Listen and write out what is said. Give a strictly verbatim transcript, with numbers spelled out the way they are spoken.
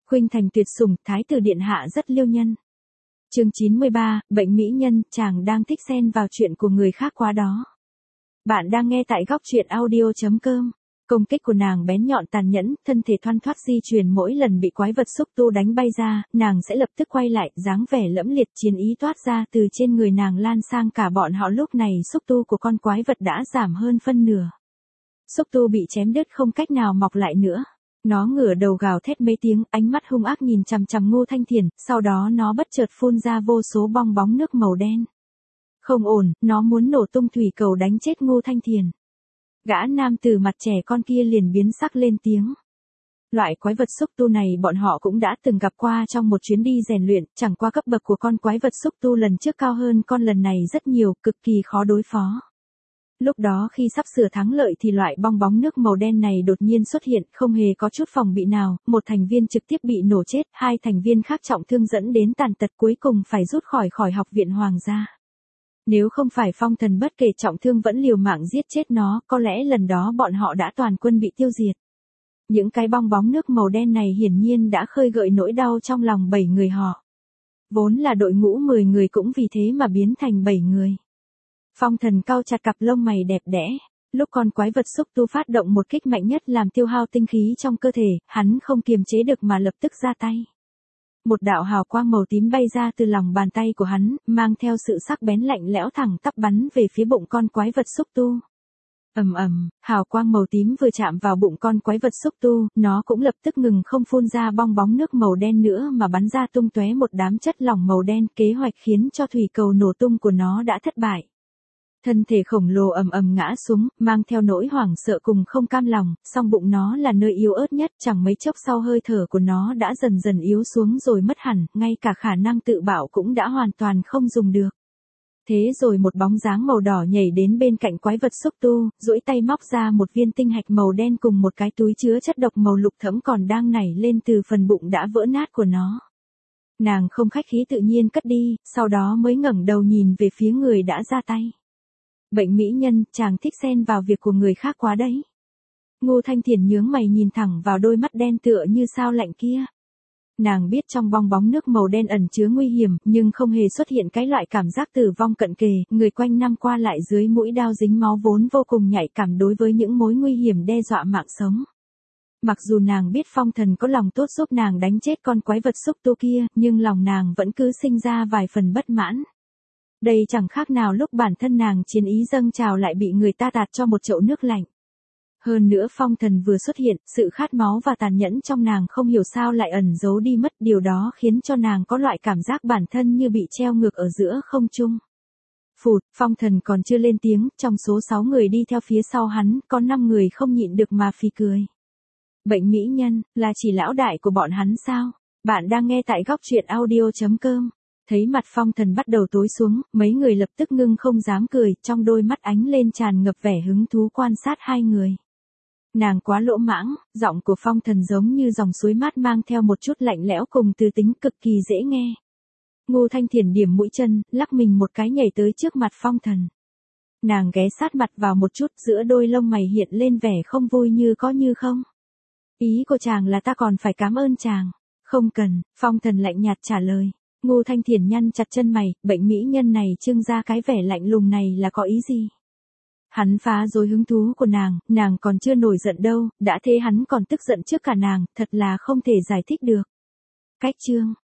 Khuynh thành tuyệt sủng, thái tử điện hạ rất liêu nhân. Chương chín mươi ba, bệnh mỹ nhân, chàng đang thích xen vào chuyện của người khác quá đó. Bạn đang nghe tại góc truyện audio chấm com. Công kích của nàng bén nhọn tàn nhẫn, thân thể thoăn thoắt di chuyển, mỗi lần bị quái vật xúc tu đánh bay ra, nàng sẽ lập tức quay lại, dáng vẻ lẫm liệt chiến ý toát ra từ trên người nàng lan sang cả bọn họ. Lúc này xúc tu của con quái vật đã giảm hơn phân nửa. Xúc tu bị chém đứt không cách nào mọc lại nữa. Nó ngửa đầu gào thét mấy tiếng, ánh mắt hung ác nhìn chằm chằm Ngô Thanh Thiền, sau đó nó bất chợt phun ra vô số bong bóng nước màu đen. Không ổn, nó muốn nổ tung thủy cầu đánh chết Ngô Thanh Thiền. Gã nam tử mặt trẻ con kia liền biến sắc lên tiếng. Loại quái vật xúc tu này bọn họ cũng đã từng gặp qua trong một chuyến đi rèn luyện, chẳng qua cấp bậc của con quái vật xúc tu lần trước cao hơn con lần này rất nhiều, cực kỳ khó đối phó. Lúc đó khi sắp sửa thắng lợi thì loại bong bóng nước màu đen này đột nhiên xuất hiện, không hề có chút phòng bị nào, một thành viên trực tiếp bị nổ chết, hai thành viên khác trọng thương dẫn đến tàn tật, cuối cùng phải rút khỏi khỏi học viện hoàng gia. Nếu không phải Phong Thần bất kể trọng thương vẫn liều mạng giết chết nó, có lẽ lần đó bọn họ đã toàn quân bị tiêu diệt. Những cái bong bóng nước màu đen này hiển nhiên đã khơi gợi nỗi đau trong lòng bảy người họ. Vốn là đội ngũ mười người cũng vì thế mà biến thành bảy người. Phong Thần cau chặt cặp lông mày đẹp đẽ, lúc con quái vật xúc tu phát động một kích mạnh nhất làm tiêu hao tinh khí trong cơ thể, hắn không kiềm chế được mà lập tức ra tay. Một đạo hào quang màu tím bay ra từ lòng bàn tay của hắn, mang theo sự sắc bén lạnh lẽo thẳng tắp bắn về phía bụng con quái vật xúc tu. Ầm ầm, hào quang màu tím vừa chạm vào bụng con quái vật xúc tu, nó cũng lập tức ngừng không phun ra bong bóng nước màu đen nữa mà bắn ra tung tóe một đám chất lỏng màu đen, kế hoạch khiến cho thủy cầu nổ tung của nó đã thất bại. Thân thể khổng lồ ầm ầm ngã xuống, mang theo nỗi hoảng sợ cùng không cam lòng, song bụng nó là nơi yếu ớt nhất, chẳng mấy chốc sau hơi thở của nó đã dần dần yếu xuống rồi mất hẳn, ngay cả khả năng tự bảo cũng đã hoàn toàn không dùng được. Thế rồi một bóng dáng màu đỏ nhảy đến bên cạnh quái vật xúc tu, duỗi tay móc ra một viên tinh hạch màu đen cùng một cái túi chứa chất độc màu lục thẫm còn đang nảy lên từ phần bụng đã vỡ nát của nó. Nàng không khách khí tự nhiên cất đi, sau đó mới ngẩng đầu nhìn về phía người đã ra tay. Bệnh mỹ nhân, chàng thích xen vào việc của người khác quá đấy. Ngô Thanh Thiền nhướng mày nhìn thẳng vào đôi mắt đen tựa như sao lạnh kia. Nàng biết trong bong bóng nước màu đen ẩn chứa nguy hiểm, nhưng không hề xuất hiện cái loại cảm giác tử vong cận kề, người quanh năm qua lại dưới mũi đao dính máu vốn vô cùng nhạy cảm đối với những mối nguy hiểm đe dọa mạng sống. Mặc dù nàng biết Phong Thần có lòng tốt giúp nàng đánh chết con quái vật xúc tu kia, nhưng lòng nàng vẫn cứ sinh ra vài phần bất mãn. Đây chẳng khác nào lúc bản thân nàng chiến ý dâng trào lại bị người ta tạt cho một chậu nước lạnh. Hơn nữa Phong Thần vừa xuất hiện, sự khát máu và tàn nhẫn trong nàng không hiểu sao lại ẩn giấu đi mất, điều đó khiến cho nàng có loại cảm giác bản thân như bị treo ngược ở giữa không trung. Phụt, Phong Thần còn chưa lên tiếng, trong số sáu người đi theo phía sau hắn, có năm người không nhịn được mà phì cười. Bệnh mỹ nhân, là chỉ lão đại của bọn hắn sao? Bạn đang nghe tại góc truyện audio chấm com. Thấy mặt Phong Thần bắt đầu tối xuống, mấy người lập tức ngưng không dám cười, trong đôi mắt ánh lên tràn ngập vẻ hứng thú quan sát hai người. Nàng quá lỗ mãng, giọng của Phong Thần giống như dòng suối mát mang theo một chút lạnh lẽo cùng từ tính cực kỳ dễ nghe. Ngô Thanh Thiền điểm mũi chân, lắc mình một cái nhảy tới trước mặt Phong Thần. Nàng ghé sát mặt vào một chút, giữa đôi lông mày hiện lên vẻ không vui như có như không. Ý của chàng là ta còn phải cảm ơn chàng. Không cần, Phong Thần lạnh nhạt trả lời. Ngô Thanh Thiền nhăn chặt chân mày, bệnh mỹ nhân này trưng ra cái vẻ lạnh lùng này là có ý gì? Hắn phá rối hứng thú của nàng, nàng còn chưa nổi giận đâu, đã thế hắn còn tức giận trước cả nàng, thật là không thể giải thích được. Cách chương,